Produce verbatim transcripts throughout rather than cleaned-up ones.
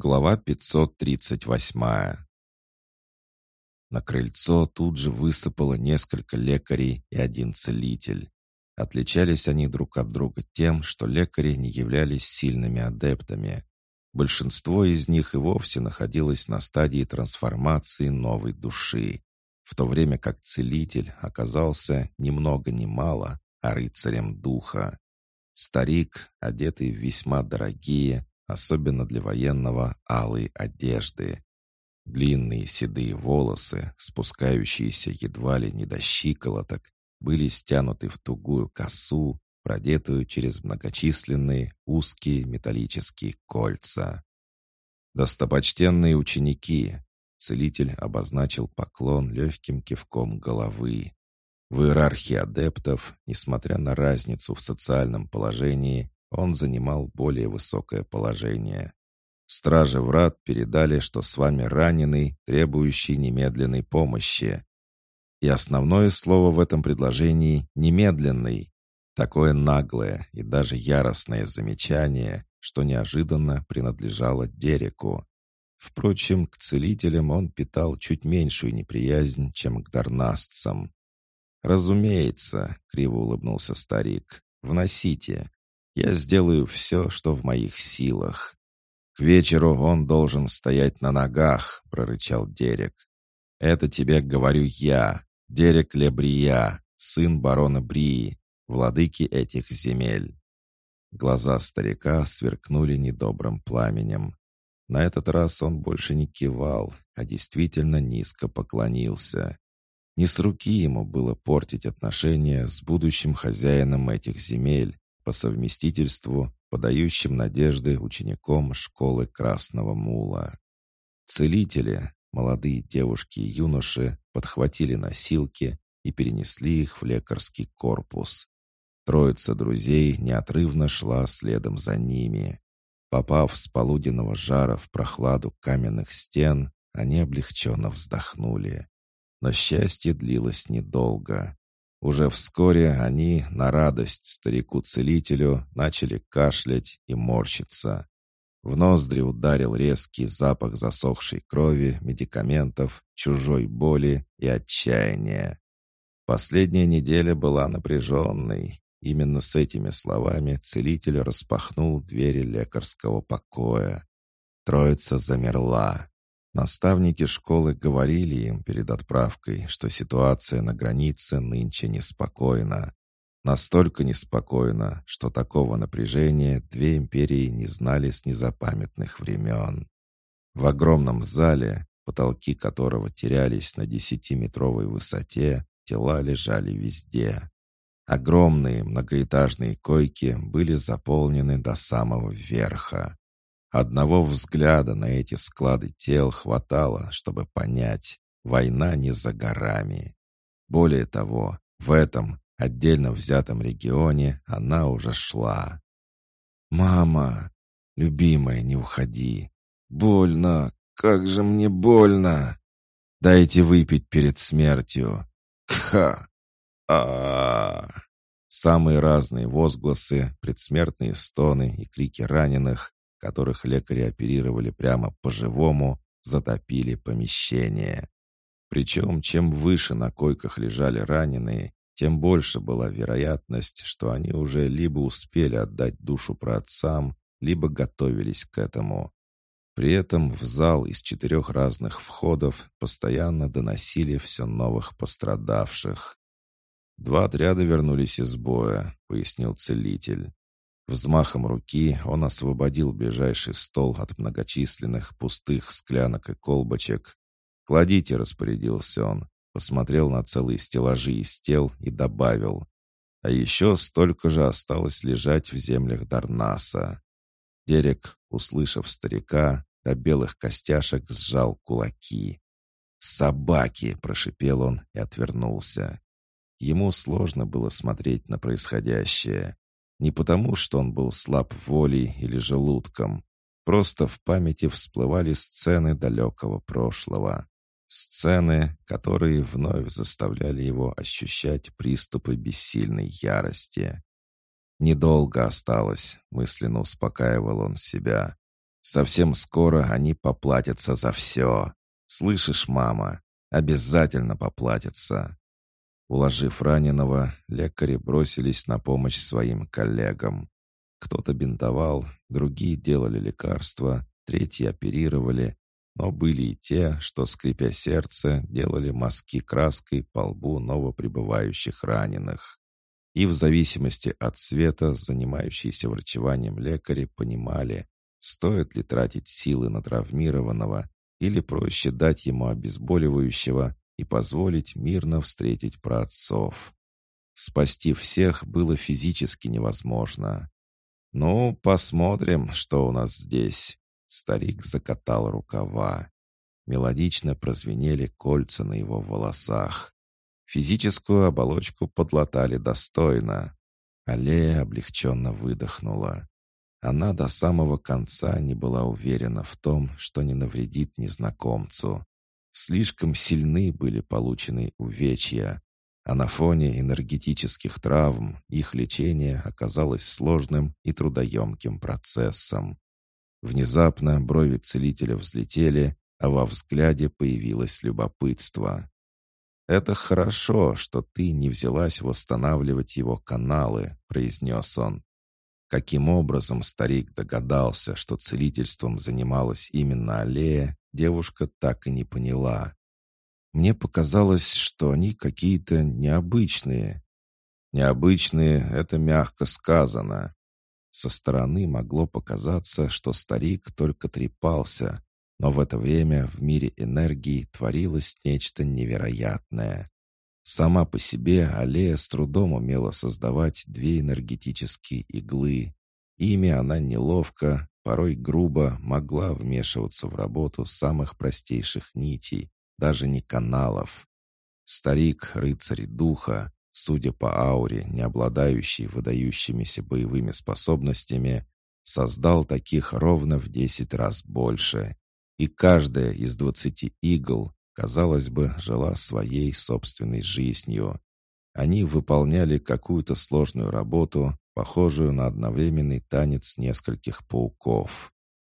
Глава пятьсот тридцать восемь. На крыльцо тут же высыпало несколько лекарей и один целитель. Отличались они друг от друга тем, что лекари не являлись сильными адептами. Большинство из них и вовсе находилось на стадии трансформации новой души, в то время как целитель оказался ни много ни мало, а рыцарем духа. Старик, одетый в весьма дорогие, особенно для военного, алые одежды. Длинные седые волосы, спускающиеся едва ли не до щиколоток, были стянуты в тугую косу, продетую через многочисленные узкие металлические кольца. «Достопочтенные ученики!» Целитель обозначил поклон легким кивком головы. В иерархии адептов, несмотря на разницу в социальном положении, он занимал более высокое положение. Стражи врат передали, что с вами раненый, требующий немедленной помощи. И основное слово в этом предложении — «немедленный». Такое наглое и даже яростное замечание, что неожиданно принадлежало Дереку. Впрочем, к целителям он питал чуть меньшую неприязнь, чем к дарнасцам. «Разумеется», — криво улыбнулся старик, — «вносите. Я сделаю все, что в моих силах». «К вечеру он должен стоять на ногах», — прорычал Дерек. «Это тебе говорю я, Дерек Лебрия, сын барона Брии, владыки этих земель». Глаза старика сверкнули недобрым пламенем. На этот раз он больше не кивал, а действительно низко поклонился. Не с руки ему было портить отношения с будущим хозяином этих земель, по совместительству подающим надежды учеником школы Красного Мула. Целители, молодые девушки и юноши, подхватили носилки и перенесли их в лекарский корпус. Троица друзей неотрывно шла следом за ними. Попав с полуденного жара в прохладу каменных стен, они облегченно вздохнули. Но счастье длилось недолго. Уже вскоре они, на радость старику-целителю, начали кашлять и морщиться. В ноздри ударил резкий запах засохшей крови, медикаментов, чужой боли и отчаяния. Последняя неделя была напряженной. Именно с этими словами целитель распахнул двери лекарского покоя. Троица замерла. Наставники школы говорили им перед отправкой, что ситуация на границе нынче неспокойна. Настолько неспокойна, что такого напряжения две империи не знали с незапамятных времен. В огромном зале, потолки которого терялись на десятиметровой высоте, тела лежали везде. Огромные многоэтажные койки были заполнены до самого верха. Одного взгляда на эти склады тел хватало, чтобы понять, война не за горами. Более того, в этом отдельно взятом регионе она уже шла. «Мама, любимая, не уходи. Больно, как же мне больно. Дайте выпить перед смертью. Кха! а Самые разные возгласы, предсмертные стоны и крики раненых, которых лекари оперировали прямо по-живому, затопили помещение. Причем, чем выше на койках лежали раненые, тем больше была вероятность, что они уже либо успели отдать душу праотцам, либо готовились к этому. При этом в зал из четырех разных входов постоянно доносили все новых пострадавших. «Два отряда вернулись из боя», — пояснил целитель. Взмахом руки он освободил ближайший стол от многочисленных пустых склянок и колбочек. «Кладите», — распорядился он, посмотрел на целые стеллажи из тел и добавил. «А еще столько же осталось лежать в землях Дарнаса». Дерек, услышав старика, до белых костяшек сжал кулаки. «Собаки!» — прошипел он и отвернулся. Ему сложно было смотреть на происходящее. Не потому, что он был слаб волей или желудком. Просто в памяти всплывали сцены далекого прошлого. Сцены, которые вновь заставляли его ощущать приступы бессильной ярости. «Недолго осталось», — мысленно успокаивал он себя. Совсем скоро они поплатятся за все. Слышишь, мама? Обязательно поплатятся». Уложив раненого, лекари бросились на помощь своим коллегам. Кто-то бинтовал, другие делали лекарства, третьи оперировали, но были и те, что, скрипя сердце, делали мазки краской по лбу новоприбывающих раненых. И в зависимости от цвета занимающиеся врачеванием лекари понимали, стоит ли тратить силы на травмированного или проще дать ему обезболивающего и позволить мирно встретить праотцов. Спасти всех было физически невозможно. «Ну, посмотрим, что у нас здесь». Старик закатал рукава. Мелодично прозвенели кольца на его волосах. Физическую оболочку подлатали достойно. Аллея облегченно выдохнула. Она до самого конца не была уверена в том, что не навредит незнакомцу. Слишком сильны были полученные увечья, а на фоне энергетических травм их лечение оказалось сложным и трудоемким процессом. Внезапно брови целителя взлетели, а во взгляде появилось любопытство. «Это хорошо, что ты не взялась восстанавливать его каналы», — произнес он. Каким образом старик догадался, что целительством занималась именно Аллея, девушка так и не поняла. «Мне показалось, что они какие-то необычные». «Необычные — это мягко сказано». Со стороны могло показаться, что старик только трепался, но в это время в мире энергии творилось нечто невероятное. Сама по себе Аллея с трудом умела создавать две энергетические иглы. Ими она неловко, порой грубо могла вмешиваться в работу самых простейших нитей, даже не каналов. Старик, рыцарь духа, судя по ауре, не обладающий выдающимися боевыми способностями, создал таких ровно в десять раз больше. И каждая из двадцати игл, казалось бы, жила своей собственной жизнью. Они выполняли какую-то сложную работу, похожую на одновременный танец нескольких пауков.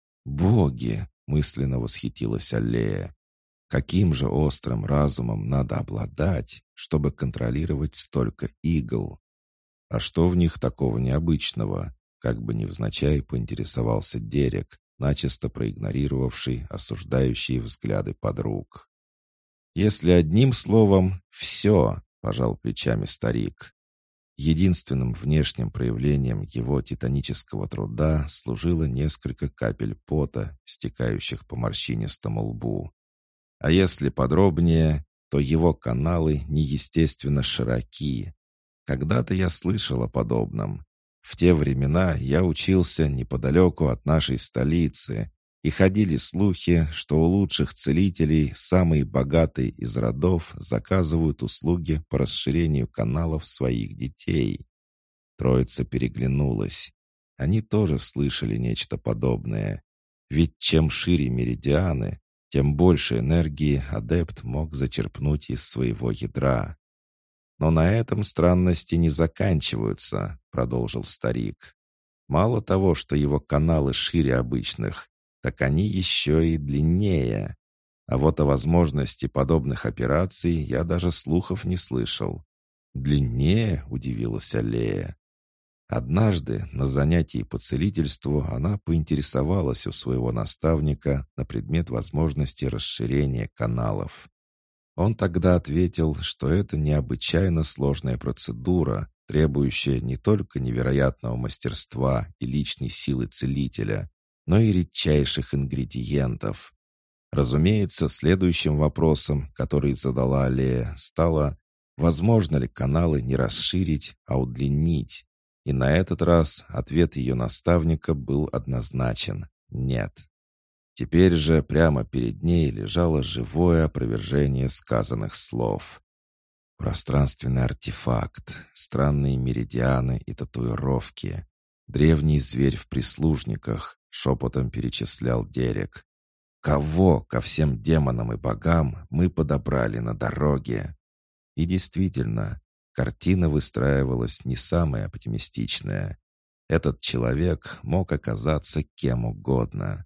«Боги!» — мысленно восхитилась Аллея. «Каким же острым разумом надо обладать, чтобы контролировать столько игл?» «А что в них такого необычного?» — как бы невзначай поинтересовался Дерек, начисто проигнорировавший осуждающие взгляды подруг. «Если одним словом, все», — пожал плечами старик. Единственным внешним проявлением его титанического труда служило несколько капель пота, стекающих по морщинистому лбу. А если подробнее, то его каналы неестественно широки. Когда-то я слышал о подобном. В те времена я учился неподалеку от нашей столицы, и ходили слухи, что у лучших целителей самые богатые из родов заказывают услуги по расширению каналов своих детей. Троица переглянулась. Они тоже слышали нечто подобное. Ведь чем шире меридианы, тем больше энергии адепт мог зачерпнуть из своего ядра. «Но на этом странности не заканчиваются», — продолжил старик. «Мало того, что его каналы шире обычных, так они еще и длиннее. А вот о возможности подобных операций я даже слухов не слышал». «Длиннее?» — удивилась Аллея. Однажды на занятии по целительству она поинтересовалась у своего наставника на предмет возможности расширения каналов. Он тогда ответил, что это необычайно сложная процедура, требующая не только невероятного мастерства и личной силы целителя, но и редчайших ингредиентов. Разумеется, следующим вопросом, который задала Аллея, стало, возможно ли каналы не расширить, а удлинить. И на этот раз ответ ее наставника был однозначен – нет. Теперь же прямо перед ней лежало живое опровержение сказанных слов. Пространственный артефакт, странные меридианы и татуировки, древний зверь в прислужниках, шепотом перечислял Дерек. Кого ко всем демонам и богам мы подобрали на дороге? И действительно, картина выстраивалась не самая оптимистичная. Этот человек мог оказаться кем угодно.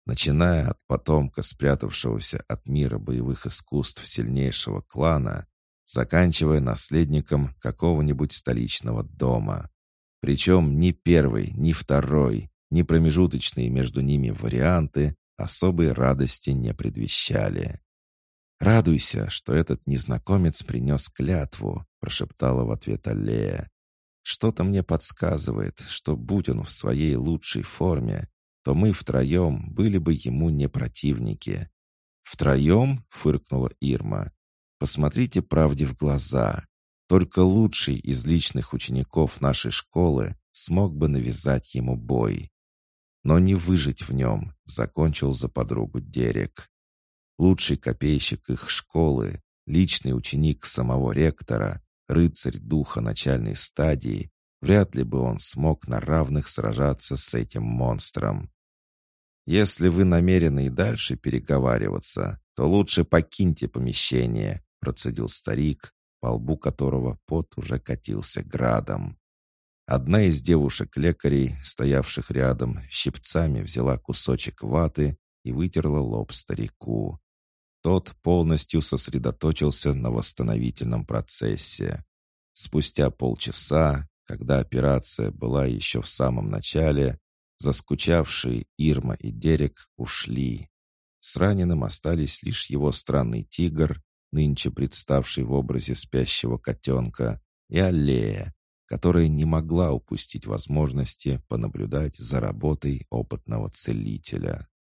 начиная от потомка, спрятавшегося от мира боевых искусств сильнейшего клана, заканчивая наследником какого-нибудь столичного дома. Причем ни первый, ни второй, ни промежуточные между ними варианты особой радости не предвещали. «Радуйся, что этот незнакомец принес клятву», — прошептала в ответ Аллея. «Что-то мне подсказывает, что, будь он в своей лучшей форме, то мы втроем были бы ему не противники». «Втроем?» — фыркнула Ирма. «Посмотрите правде в глаза. Только лучший из личных учеников нашей школы смог бы навязать ему бой. Но не выжить в нем», — закончил за подругу Дерек. Лучший копейщик их школы, личный ученик самого ректора, рыцарь духа начальной стадии, вряд ли бы он смог на равных сражаться с этим монстром. «Если вы намерены и дальше переговариваться, то лучше покиньте помещение», — процедил старик, по лбу которого пот уже катился градом. Одна из девушек-лекарей, стоявших рядом, щипцами взяла кусочек ваты и вытерла лоб старику. Тот полностью сосредоточился на восстановительном процессе. Спустя полчаса, когда операция была еще в самом начале, заскучавшие Ирма и Дерек ушли. С раненым остались лишь его странный тигр, нынче представший в образе спящего котенка, и Аллея, которая не могла упустить возможности понаблюдать за работой опытного целителя.